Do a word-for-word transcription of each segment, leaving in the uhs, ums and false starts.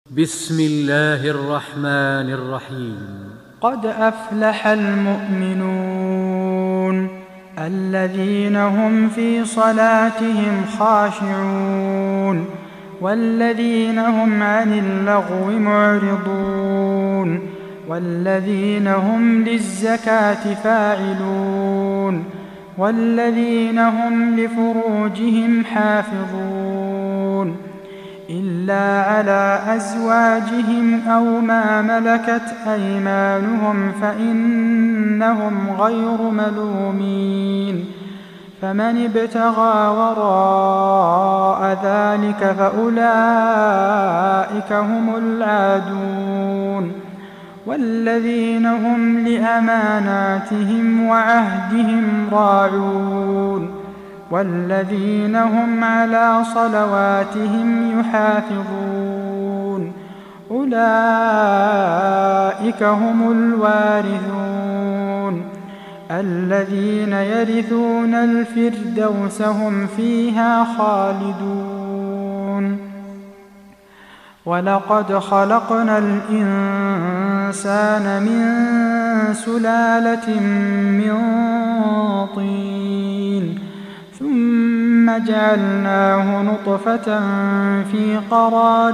بسم الله الرحمن الرحيم. قد أفلح المؤمنون الذين هم في صلاتهم خاشعون والذين هم عن اللغو معرضون والذين هم للزكاة فاعلون والذين هم لفروجهم حافظون إلا على أزواجهم أو ما ملكت أيمانهم فإنهم غير ملومين. فمن ابتغى وراء ذلك فأولئك هم العادون والذين هم لأماناتهم وعهدهم راعون والذين هم على صلواتهم يحافظون أولئك هم الوارثون الذين يرثون الفردوس هم فيها خالدون. ولقد خلقنا الإنسان من سلالة من طين ثم جعلناه نطفة في قرار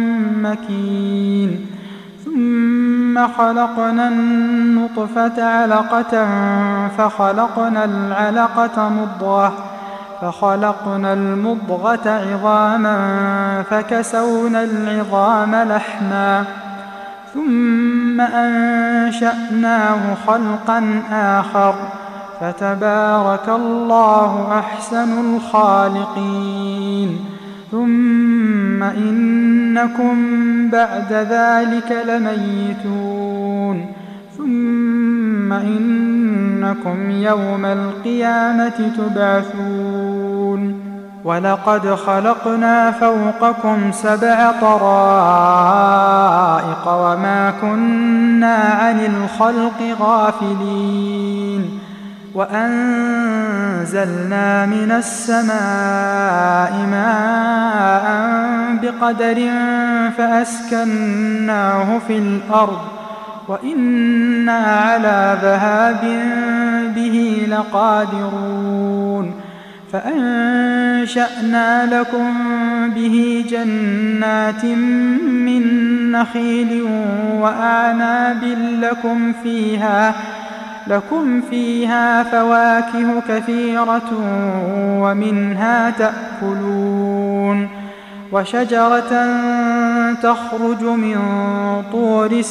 مكين ثم خلقنا النطفة علقة فخلقنا العلقة مضغة فخلقنا المضغة عظاما فكسونا العظام لحما ثم أنشأناه خلقا آخر فتبارك الله أحسن الخالقين. ثم إنكم بعد ذلك لميتون ثم إنكم يوم القيامة تبعثون. ولقد خلقنا فوقكم سبع طرائق وما كنا عن الخلق غافلين وأنزلنا من السماء ماء بقدر فأسكناه في الأرض وإنا على ذهاب به لقادرون. فأنشأنا لكم به جنات من نخيل وأعناب لكم فيها لكم فيها فواكه كثيرة ومنها تأكلون وشجرة تخرج من طور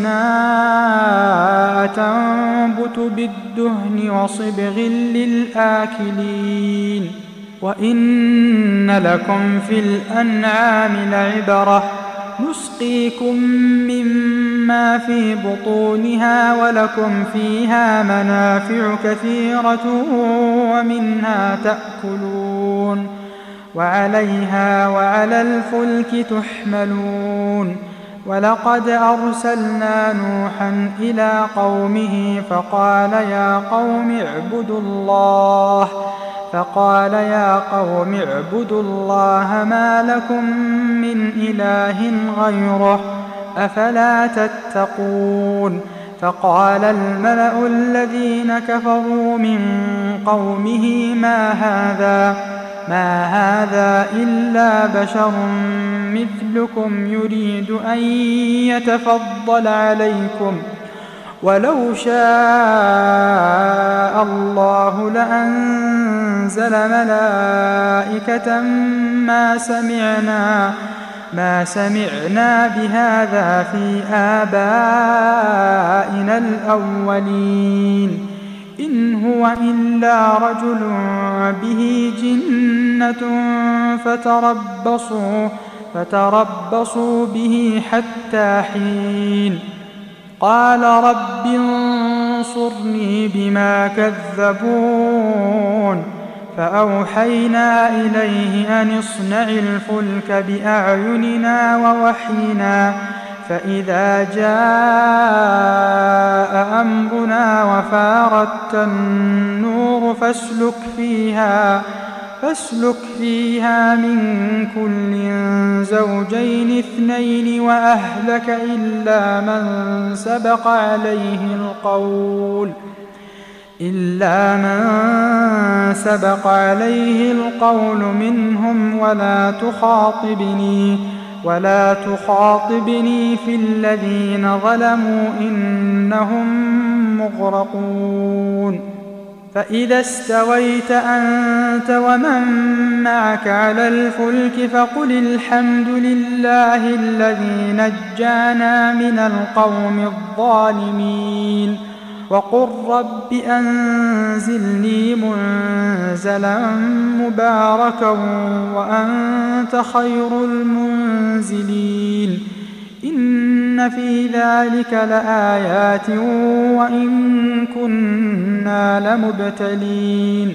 سيناء تنبت بالدهن وصبغ للآكلين. وإن لكم في الأنعام لعبرة نسقيكم مما في بطونها ولكم فيها منافع كثيرة ومنها تأكلون وعليها وعلى الفلك تحملون. ولقد أرسلنا نوحا إلى قومه فقال يا قوم اعبدوا الله فقال يا قوم اعبدوا الله ما لكم من إله غيره أفلا تتقون. فقال الملأ الذين كفروا من قومه ما هذا ما هذا إلا بشر مثلكم يريد أن يتفضل عليكم ولو شاء الله لأنزل ملائكة ما سمعنا ما سمعنا بهذا في آبائنا الأولين إن هو إلا رجل به جنة فتربصوا فتربصوا به حتى حين. قال رب انصرني بما كذبون. فأوحينا إليه أن اصنع الفلك بأعيننا ووحينا فإذا جاء أمرنا وفارت النور فاسلك فيها فاسلك فيها من كل زوجين اثنين وأهلك إلا من سبق عليه القول إلا من سبق عليه القول منهم ولا تخاطبني ولا تخاطبني في الذين ظلموا إنهم مغرقون فإذا استويت أنت ومن معك على الفلك فقل الحمد لله الذي نجانا من القوم الظالمين وقل رب أنزلني منزلا مباركا وأنت خير المنزلين إن في ذلك لآيات وإن كنا لمبتلين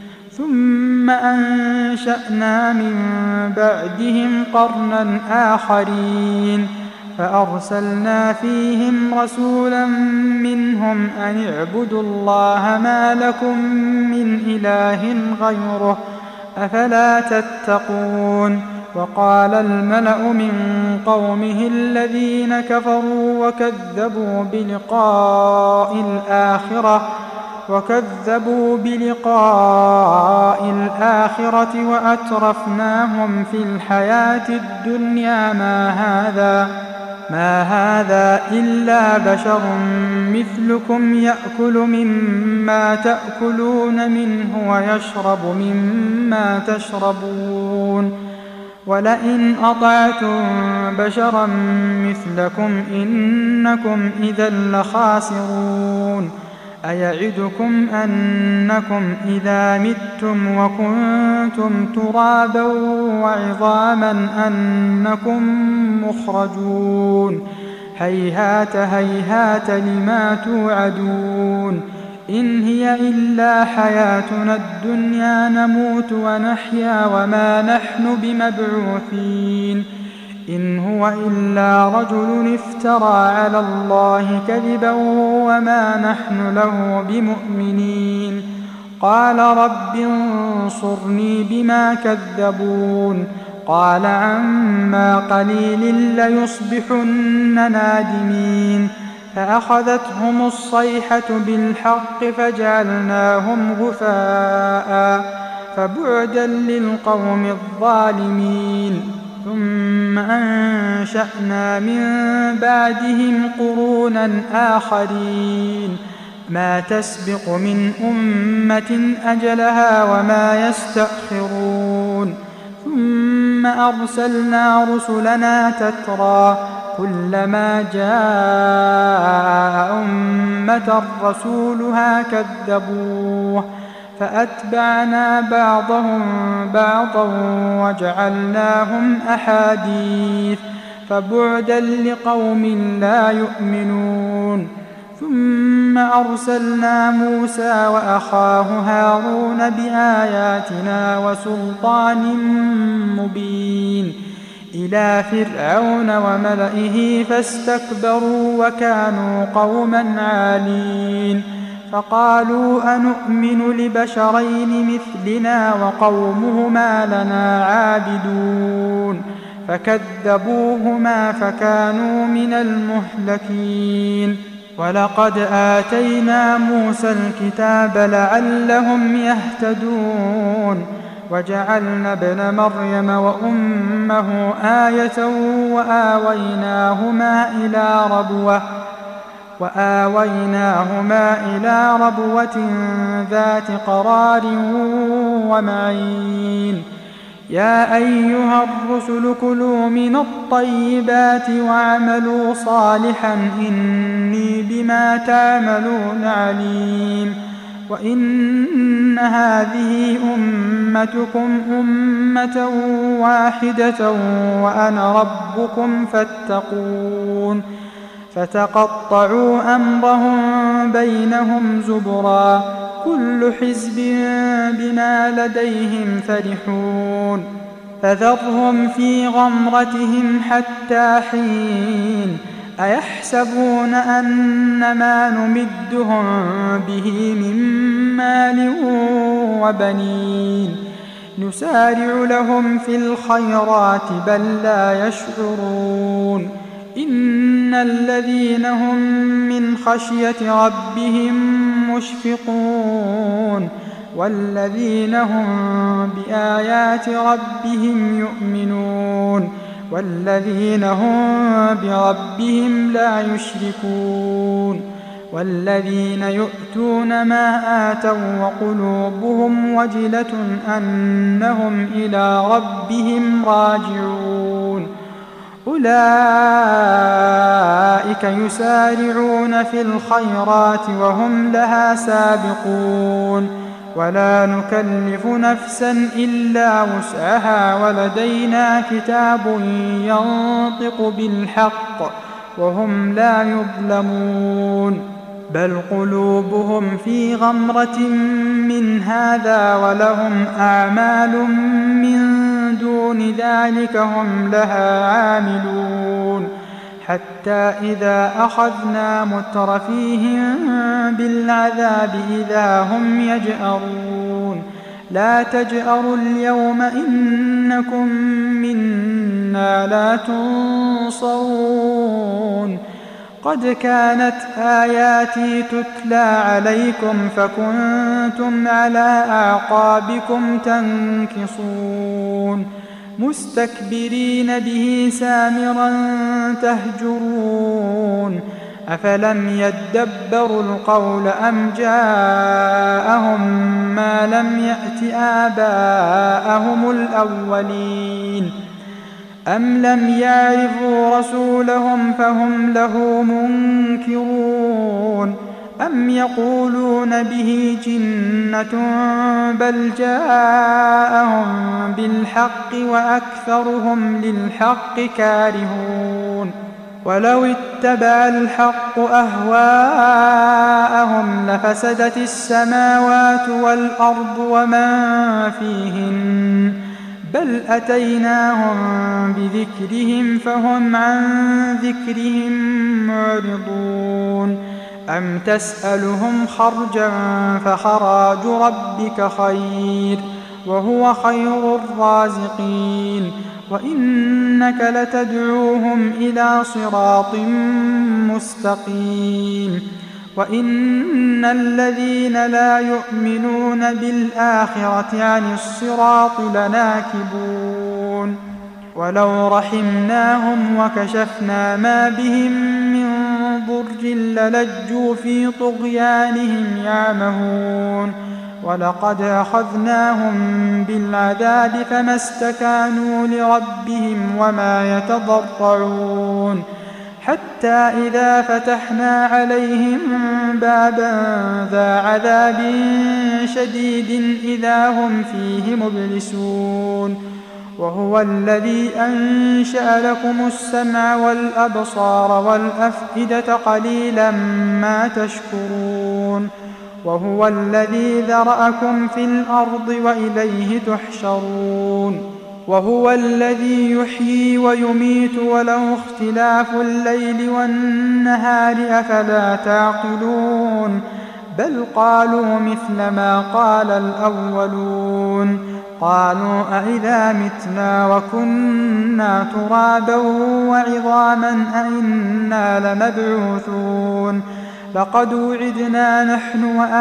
ثم أنشأنا من بعدهم قرنا آخرين فأرسلنا فيهم رسولا منهم أن اعبدوا الله ما لكم من إله غيره أفلا تتقون وقال الملأ من قومه الذين كفروا وكذبوا بلقاء الآخرة وكذبوا بلقاء الآخرة وأترفناهم في الحياة الدنيا ما هذا ما هذا إلا بشر مثلكم يأكل مما تأكلون منه ويشرب مما تشربون ولئن أطعتم بشرا مثلكم إنكم إذا لخاسرون أيعدكم أنكم إذا متم وكنتم ترابا وعظاما أنكم مخرجون هيهات هيهات لما توعدون إن هي إلا حياتنا الدنيا نموت ونحيا وما نحن بمبعوثين إن هو إلا رجل افترى على الله كذبا وما نحن له بمؤمنين قال رب انصرني بما كذبون قال عما قليل ليصبحن نادمين فأخذتهم الصيحة بالحق فجعلناهم غثاء فبعدا للقوم الظالمين ثم أنشأنا من بعدهم قرونا آخرين ما تسبق من أمة أجلها وما يستأخرون ثم أرسلنا رسلنا تترى كلما جاء أمة رسولها كذبوه فأتبعنا بعضهم بعضا وجعلناهم أحاديث فبعدا لقوم لا يؤمنون ثم أرسلنا موسى وأخاه هارون بآياتنا وسلطان مبين إلى فرعون وملئه فاستكبروا وكانوا قوما عالين فقالوا أنؤمن لبشرين مثلنا وقومهما لنا عابدون فكذبوهما فكانوا من المهلكين ولقد آتينا موسى الكتاب لعلهم يهتدون وجعلنا ابن مريم وأمه آية وآويناهما إلى ربوة وآويناهما إلى ربوة ذات قرار ومعين يا أيها الرسل كلوا من الطيبات واعملوا صالحا إني بما تعملون عليم وإن هذه أمتكم أمة واحدة وأنا ربكم فاتقون فتقطعوا أمرهم بينهم زبرا كل حزب بما لديهم فرحون فذرهم في غمرتهم حتى حين أيحسبون أن ما نمدهم به من مال وبنين نسارع لهم في الخيرات بل لا يشعرون إن الذين هم من خشية ربهم مشفقون والذين هم بآيات ربهم يؤمنون والذين هم بربهم لا يشركون والذين يؤتون ما آتوا وقلوبهم وجلة أنهم إلى ربهم راجعون أولئك يسارعون في الخيرات وهم لها سابقون ولا نكلف نفسا إلا وسعها ولدينا كتاب ينطق بالحق وهم لا يظلمون بل قلوبهم في غمرة من هذا ولهم أعمال من دون ذلك هم لها عاملون حتى إذا أخذنا مترفيهم بالعذاب إذا هم يجأرون لا تجأروا اليوم إنكم منا لا تنصرون قد كانت آياتي تتلى عليكم فكنتم على أعقابكم تنكصون مستكبرين به سامرا تهجرون أفلم يدبروا القول أم جاءهم ما لم يأت آباءهم الأولين أم لم يعرفوا رسولهم فهم له منكرون أم يقولون به جنة بل جاءهم بالحق وأكثرهم للحق كارهون ولو اتبع الحق أهواءهم لفسدت السماوات والأرض ومن فيهن بل أتيناهم بذكرهم فهم عن ذكرهم معرضون أم تسألهم خرجا فخراج ربك خير وهو خير الرازقين وإنك لتدعوهم إلى صراط مستقيم وإن الذين لا يؤمنون بالآخرة عن الصراط لناكبون ولو رحمناهم وكشفنا ما بهم من ضر للجوا في طغيانهم يعمهون ولقد أخذناهم بالعذاب فما استكانوا لربهم وما يتضرعون حتى إذا فتحنا عليهم بابا ذا عذاب شديد إذا هم فيه مبلسون وهو الذي أنشأ لكم السمع والأبصار والأفئدة قليلا ما تشكرون وهو الذي ذرأكم في الأرض وإليه تحشرون وهو الذي يحيي ويميت وله اختلاف الليل والنهار أفلا تعقلون بل قالوا مثل ما قال الأولون قالوا أئذا متنا وكنا ترابا وعظاما أئنا لمبعوثون لقد وعدنا نحن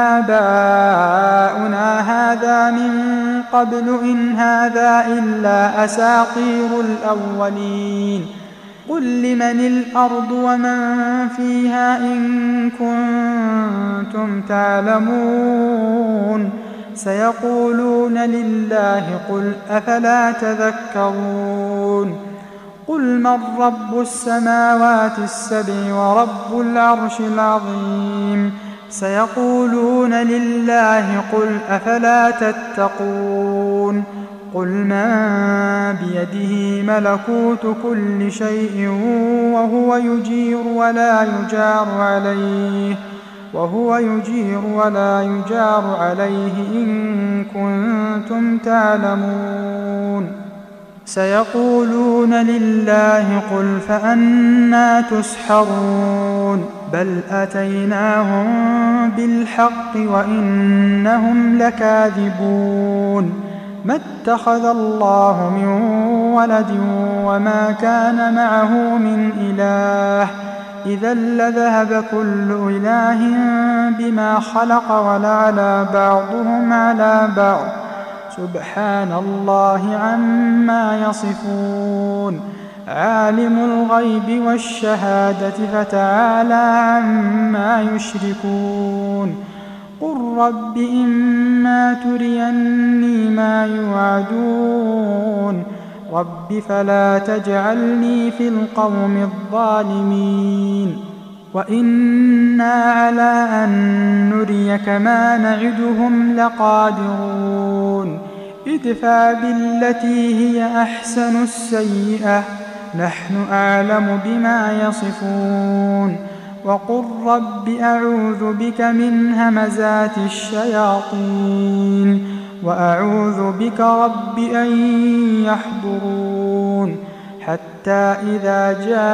وآباؤنا هذا من قبل إن هذا إلا أساطير الأولين قل لمن الأرض ومن فيها إن كنتم تعلمون سيقولون لله قل أفلا تذكرون قل من رب السماوات السبع ورب العرش العظيم سيقولون لله قل أفلا تتقون قل من بيده ملكوت كل شيء وهو يجير ولا يجار عليه وهو يجير ولا يجار عليه إن كنتم تعلمون سيقولون لله قل فأنى تسحرون بل أتيناهم بالحق وإنهم لكاذبون ما اتخذ الله من ولد وما كان معه من إله إذا لذهب كل إله بما خلق ولعلى بعضهم على بعض سبحان الله عما يصفون عالم الغيب والشهادة فتعالى عما يشركون قل رب إما تريني ما يوعدون رب فلا تجعلني في القوم الظالمين وإنا على أن نريك ما نعدهم لقادرون ادفع بالتي هي أحسن السيئة نحن أعلم بما يصفون وقل رب أعوذ بك من همزات الشياطين وأعوذ بك رب أن يحضرون حتى إذا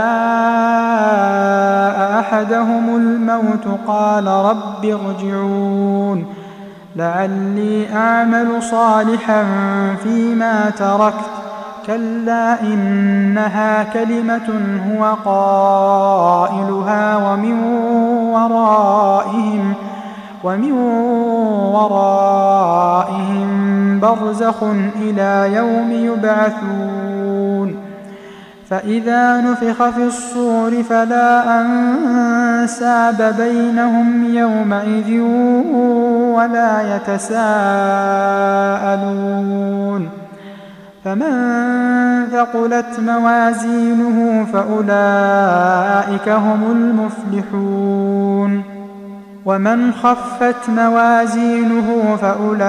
جاء أحدهم الموت قال رب ارجعون لعلي أعمل صالحا فيما تركت كلا إنها كلمة هو قائلها ومن ورائهم ومن ورائهم برزخ إلى يوم يبعثون فإذا نفخ في الصور فلا أنساب بينهم يومئذ ولا يتساءلون فمن ثقلت موازينه فأولئك هم المفلحون ومن خفت موازينه فأولئك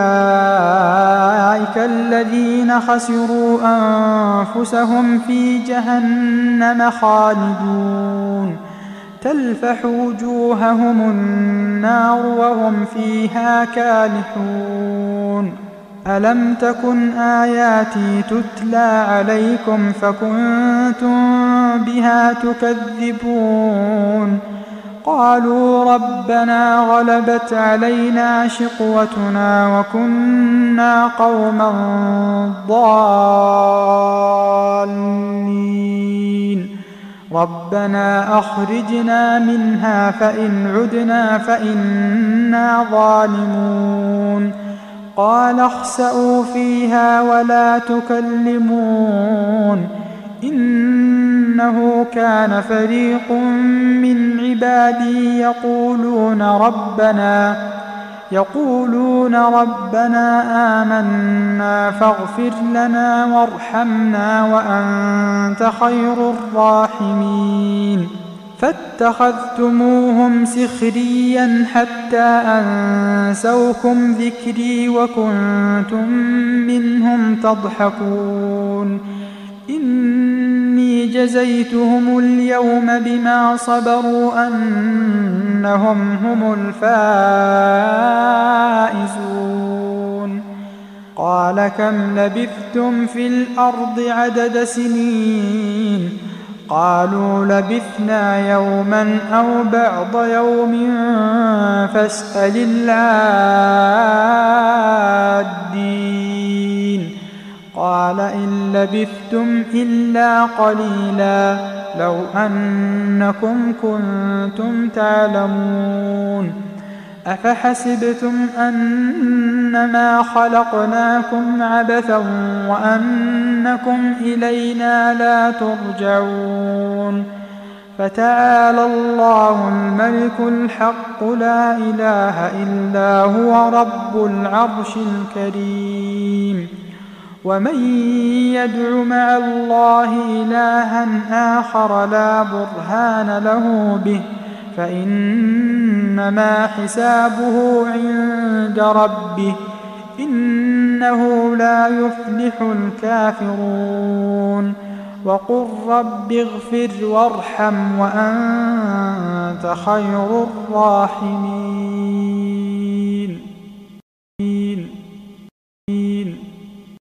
الذين خسروا أنفسهم في جهنم خالدون تلفح وجوههم النار وهم فيها كالحون ألم تكن آياتي تتلى عليكم فكنتم بها تكذبون قالوا ربنا غلبت علينا شقوتنا وكنا قوما ضالين ربنا أخرجنا منها فإن عدنا فإنا ظالمون قال اخسئوا فيها ولا تكلمون إنه كان فريق من عبادي يقولون ربنا يقولون ربنا آمنا فاغفر لنا وارحمنا وأنت خير الراحمين فاتخذتموهم سخريا حتى أنسوكم ذكري وكنتم منهم تضحكون إني جزيتهم اليوم بما صبروا أنهم هم الفائزون قال كم لبثتم في الأرض عدد سنين قالوا لبثنا يوما أو بعض يوم فاسأل العادين قال إن لبثتم إلا قليلا لو أنكم كنتم تعلمون أفحسبتم أنما خلقناكم عبثا وأنكم إلينا لا ترجعون فتعالى الله الملك الحق لا إله إلا هو رب العرش الكريم ومن يدع مع الله إلها آخر لا برهان له به فإنما حسابه عند ربه إنه لا يفلح الكافرون وقل رب اغفر وارحم وأنت خير الراحمين